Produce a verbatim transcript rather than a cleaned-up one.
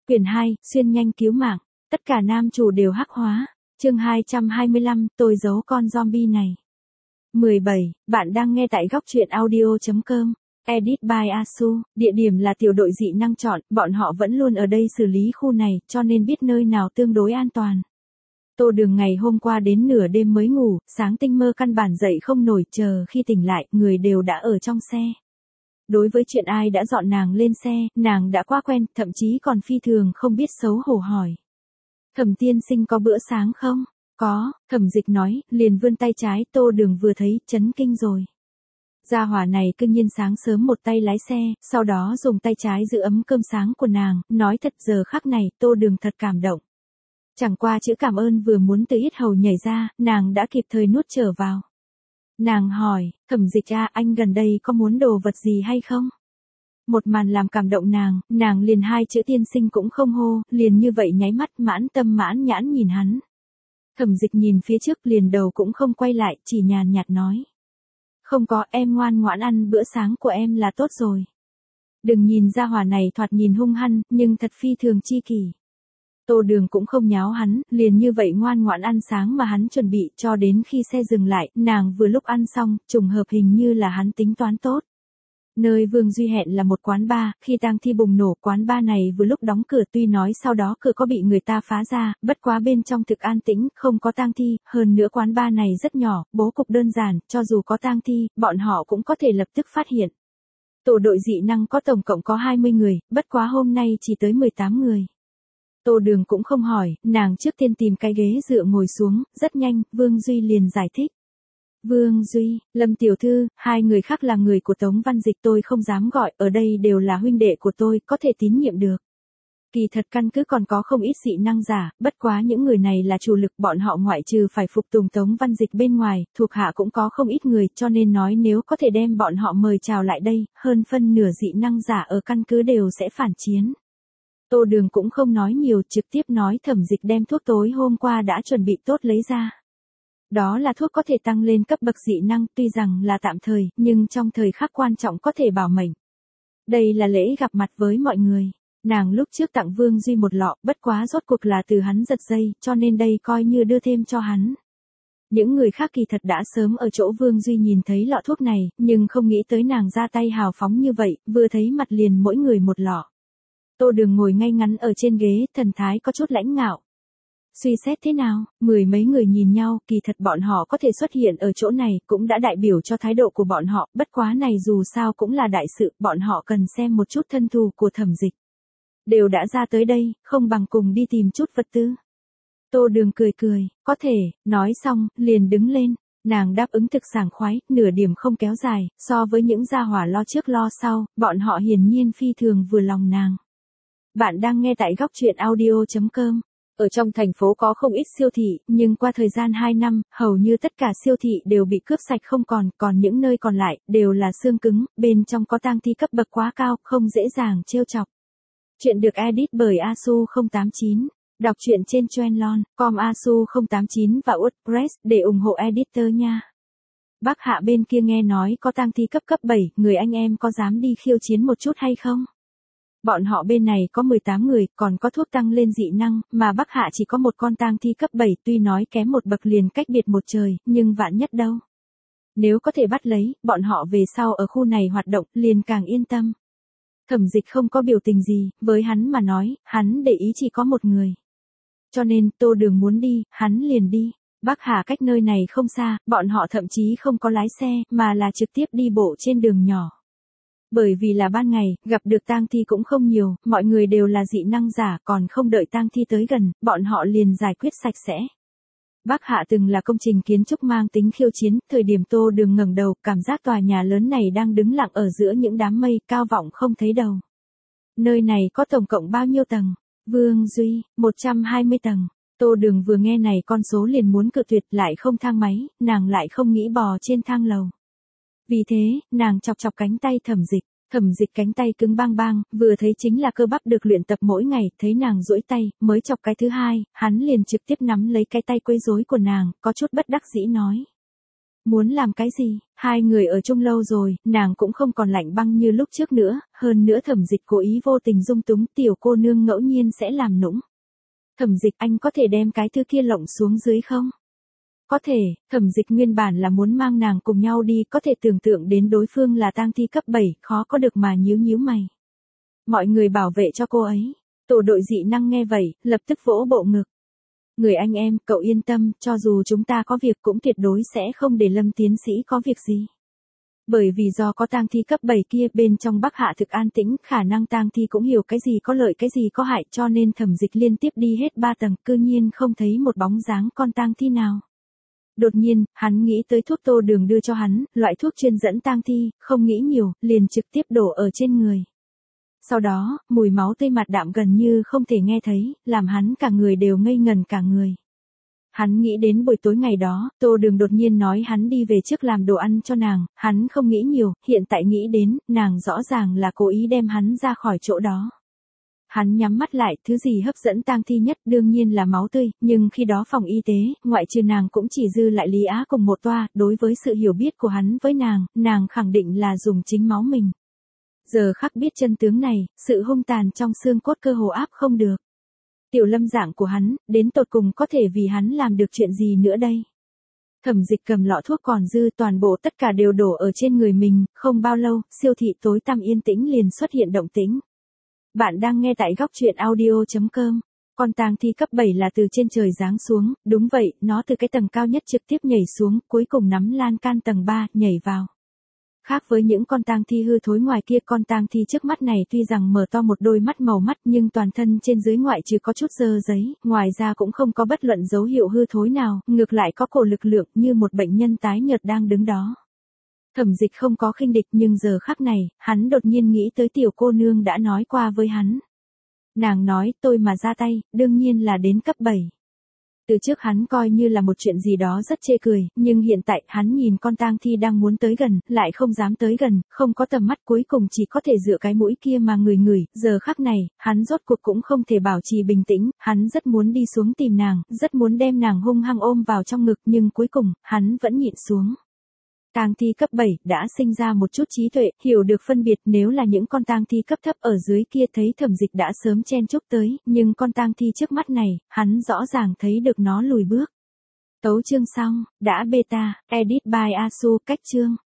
Quyển hai, xuyên nhanh cứu mạng. Tất cả nam chủ đều hắc hóa. Chương hai trăm hai mươi lăm, tôi giấu con zombie này. mười bảy, bạn đang nghe tại góc truyện audio chấm com. Edit by Asu, địa điểm là tiểu đội dị năng chọn, bọn họ vẫn luôn ở đây xử lý khu này, cho nên biết nơi nào tương đối an toàn. Tô Đường ngày hôm qua đến nửa đêm mới ngủ, sáng tinh mơ căn bản dậy không nổi, chờ khi tỉnh lại, người đều đã ở trong xe. Đối với chuyện ai đã dọn nàng lên xe, nàng đã quá quen, thậm chí còn phi thường không biết xấu hổ hỏi. Thẩm tiên sinh có bữa sáng không? Có, Thẩm Dịch nói, liền vươn tay trái. Tô Đường vừa thấy, chấn kinh rồi. Gia hỏa này cư nhiên sáng sớm một tay lái xe, sau đó dùng tay trái giữ ấm cơm sáng của nàng, nói thật giờ khắc này, Tô Đường thật cảm động. Chẳng qua chữ cảm ơn vừa muốn từ yết hầu nhảy ra, nàng đã kịp thời nuốt trở vào. Nàng hỏi, Thẩm Dịch à, anh gần đây có muốn đồ vật gì hay không? Một màn làm cảm động nàng, nàng liền hai chữ tiên sinh cũng không hô, liền như vậy nháy mắt mãn tâm mãn nhãn nhìn hắn. Thẩm Dịch nhìn phía trước liền đầu cũng không quay lại, chỉ nhàn nhạt nói. Không có, em ngoan ngoãn ăn bữa sáng của em là tốt rồi. Đừng nhìn ra hỏa này thoạt nhìn hung hăng, nhưng thật phi thường chi kỷ. Tô Đường cũng không nháo hắn, liền như vậy ngoan ngoãn ăn sáng mà hắn chuẩn bị, cho đến khi xe dừng lại, nàng vừa lúc ăn xong, trùng hợp hình như là hắn tính toán tốt. Nơi Vương Duy hẹn là một quán bar, khi tang thi bùng nổ, quán bar này vừa lúc đóng cửa, tuy nói sau đó cửa có bị người ta phá ra, bất quá bên trong thực an tĩnh, không có tang thi, hơn nữa quán bar này rất nhỏ, bố cục đơn giản, cho dù có tang thi, bọn họ cũng có thể lập tức phát hiện. Tổ đội dị năng có tổng cộng có hai mươi người, bất quá hôm nay chỉ tới mười tám người. Tô Đường cũng không hỏi, nàng trước tiên tìm cái ghế dựa ngồi xuống, rất nhanh, Vương Duy liền giải thích. Vương Duy, Lâm tiểu thư, hai người khác là người của Tống Văn Dịch, tôi không dám gọi, ở đây đều là huynh đệ của tôi, có thể tín nhiệm được. Kỳ thật căn cứ còn có không ít dị năng giả, bất quá những người này là chủ lực, bọn họ ngoại trừ phải phục tùng Tống Văn Dịch bên ngoài, thuộc hạ cũng có không ít người, cho nên nói nếu có thể đem bọn họ mời chào lại đây, hơn phân nửa dị năng giả ở căn cứ đều sẽ phản chiến. Tô Đường cũng không nói nhiều, trực tiếp nói Thẩm Dịch đem thuốc tối hôm qua đã chuẩn bị tốt lấy ra. Đó là thuốc có thể tăng lên cấp bậc dị năng, tuy rằng là tạm thời, nhưng trong thời khắc quan trọng có thể bảo mệnh. Đây là lễ gặp mặt với mọi người. Nàng lúc trước tặng Vương Duy một lọ, bất quá rốt cuộc là từ hắn giật dây, cho nên đây coi như đưa thêm cho hắn. Những người khác kỳ thật đã sớm ở chỗ Vương Duy nhìn thấy lọ thuốc này, nhưng không nghĩ tới nàng ra tay hào phóng như vậy, vừa thấy mặt liền mỗi người một lọ. Tô Đường ngồi ngay ngắn ở trên ghế, thần thái có chút lãnh ngạo. Suy xét thế nào, mười mấy người nhìn nhau, kỳ thật bọn họ có thể xuất hiện ở chỗ này, cũng đã đại biểu cho thái độ của bọn họ, bất quá này dù sao cũng là đại sự, bọn họ cần xem một chút thân thù của Thẩm Dịch. Đều đã ra tới đây, không bằng cùng đi tìm chút vật tư. Tô Đường cười cười, có thể, nói xong, liền đứng lên, nàng đáp ứng thực sảng khoái, nửa điểm không kéo dài, so với những gia hỏa lo trước lo sau, bọn họ hiển nhiên phi thường vừa lòng nàng. Bạn đang nghe tại góc truyện audio chấm com. Ở trong thành phố có không ít siêu thị, nhưng qua thời gian hai năm, hầu như tất cả siêu thị đều bị cướp sạch không còn, còn những nơi còn lại, đều là xương cứng, bên trong có tang thi cấp bậc quá cao, không dễ dàng trêu chọc. Chuyện được edit bởi Asu không tám chín. Đọc truyện trên Trendlon, com Asu không tám chín và WordPress để ủng hộ editor nha. Bắc Hạ bên kia nghe nói có tang thi cấp cấp bảy, người anh em có dám đi khiêu chiến một chút hay không? Bọn họ bên này có mười tám người, còn có thuốc tăng lên dị năng, mà Bắc Hạ chỉ có một con tang thi cấp bảy, tuy nói kém một bậc liền cách biệt một trời, nhưng vạn nhất đâu. Nếu có thể bắt lấy, bọn họ về sau ở khu này hoạt động, liền càng yên tâm. Thẩm Dịch không có biểu tình gì, với hắn mà nói, hắn để ý chỉ có một người. Cho nên, Tô Đường muốn đi, hắn liền đi. Bắc Hà cách nơi này không xa, bọn họ thậm chí không có lái xe, mà là trực tiếp đi bộ trên đường nhỏ. Bởi vì là ban ngày, gặp được tang thi cũng không nhiều, mọi người đều là dị năng giả, còn không đợi tang thi tới gần, bọn họ liền giải quyết sạch sẽ. Bắc Hạ từng là công trình kiến trúc mang tính khiêu chiến, thời điểm Tô Đường ngẩng đầu, cảm giác tòa nhà lớn này đang đứng lặng ở giữa những đám mây, cao vọng không thấy đầu. Nơi này có tổng cộng bao nhiêu tầng? Vương Duy, một trăm hai mươi tầng. Tô Đường vừa nghe này con số liền muốn cự tuyệt, lại không thang máy, nàng lại không nghĩ bò trên thang lầu. Vì thế, nàng chọc chọc cánh tay Thẩm Dịch. Thẩm Dịch cánh tay cứng bang bang, vừa thấy chính là cơ bắp được luyện tập mỗi ngày, thấy nàng duỗi tay, mới chọc cái thứ hai, hắn liền trực tiếp nắm lấy cái tay quấy rối của nàng, có chút bất đắc dĩ nói. Muốn làm cái gì? Hai người ở chung lâu rồi, nàng cũng không còn lạnh băng như lúc trước nữa, hơn nữa Thẩm Dịch cố ý vô tình dung túng tiểu cô nương ngẫu nhiên sẽ làm nũng. Thẩm Dịch, anh có thể đem cái thứ kia lộng xuống dưới không? Có thể. Thẩm Dịch nguyên bản là muốn mang nàng cùng nhau đi, có thể tưởng tượng đến đối phương là tang thi cấp bảy, khó có được mà nhíu nhíu mày. Mọi người bảo vệ cho cô ấy. Tổ đội dị năng nghe vậy, lập tức vỗ bộ ngực. Người anh em, cậu yên tâm, cho dù chúng ta có việc cũng tuyệt đối sẽ không để Lâm tiến sĩ có việc gì. Bởi vì do có tang thi cấp bảy kia bên trong Bắc Hạ thực an tĩnh, khả năng tang thi cũng hiểu cái gì có lợi cái gì có hại, cho nên Thẩm Dịch liên tiếp đi hết ba tầng, cư nhiên không thấy một bóng dáng con tang thi nào. Đột nhiên, hắn nghĩ tới thuốc tô đường đưa cho hắn, loại thuốc chuyên dẫn tang thi, không nghĩ nhiều, liền trực tiếp đổ ở trên người. Sau đó, mùi máu tươi mặt đạm gần như không thể nghe thấy, làm hắn cả người đều ngây ngần cả người. Hắn nghĩ đến buổi tối ngày đó, tô đường đột nhiên nói hắn đi về trước làm đồ ăn cho nàng, hắn không nghĩ nhiều, hiện tại nghĩ đến, nàng rõ ràng là cố ý đem hắn ra khỏi chỗ đó. Hắn nhắm mắt lại, thứ gì hấp dẫn tang thi nhất đương nhiên là máu tươi, nhưng khi đó phòng y tế, ngoại trừ nàng cũng chỉ dư lại Lý Á cùng một toa, đối với sự hiểu biết của hắn với nàng, nàng khẳng định là dùng chính máu mình. Giờ khắc biết chân tướng này, sự hung tàn trong xương cốt cơ hồ áp không được. Tiểu Lâm dạng của hắn, đến tột cùng có thể vì hắn làm được chuyện gì nữa đây? Thẩm Dịch cầm lọ thuốc còn dư, toàn bộ tất cả đều đổ ở trên người mình, không bao lâu, siêu thị tối tăm yên tĩnh liền xuất hiện động tĩnh. Bạn đang nghe tại góc truyện audio chấm com. Con tang thi cấp bảy là từ trên trời giáng xuống, đúng vậy, nó từ cái tầng cao nhất trực tiếp nhảy xuống, cuối cùng nắm lan can tầng ba, nhảy vào. Khác với những con tang thi hư thối ngoài kia, con tang thi trước mắt này tuy rằng mở to một đôi mắt màu mắt nhưng toàn thân trên dưới ngoại trừ có chút dơ giấy, ngoài ra cũng không có bất luận dấu hiệu hư thối nào, ngược lại có cổ lực lượng như một bệnh nhân tái nhợt đang đứng đó. Thẩm Dịch không có khinh địch nhưng giờ khắc này, hắn đột nhiên nghĩ tới tiểu cô nương đã nói qua với hắn. Nàng nói tôi mà ra tay, đương nhiên là đến cấp bảy. Từ trước hắn coi như là một chuyện gì đó rất chê cười, nhưng hiện tại hắn nhìn con tang thi đang muốn tới gần, lại không dám tới gần, không có tầm mắt, cuối cùng chỉ có thể dựa cái mũi kia mà ngửi ngửi, giờ khắc này, hắn rốt cuộc cũng không thể bảo trì bình tĩnh, hắn rất muốn đi xuống tìm nàng, rất muốn đem nàng hung hăng ôm vào trong ngực nhưng cuối cùng, hắn vẫn nhịn xuống. Tang thi cấp bảy đã sinh ra một chút trí tuệ, hiểu được phân biệt, nếu là những con tang thi cấp thấp ở dưới kia thấy Thẩm Dịch đã sớm chen chúc tới, nhưng con tang thi trước mắt này, hắn rõ ràng thấy được nó lùi bước. Tấu chương xong, đã beta, edit by Asu, cách chương.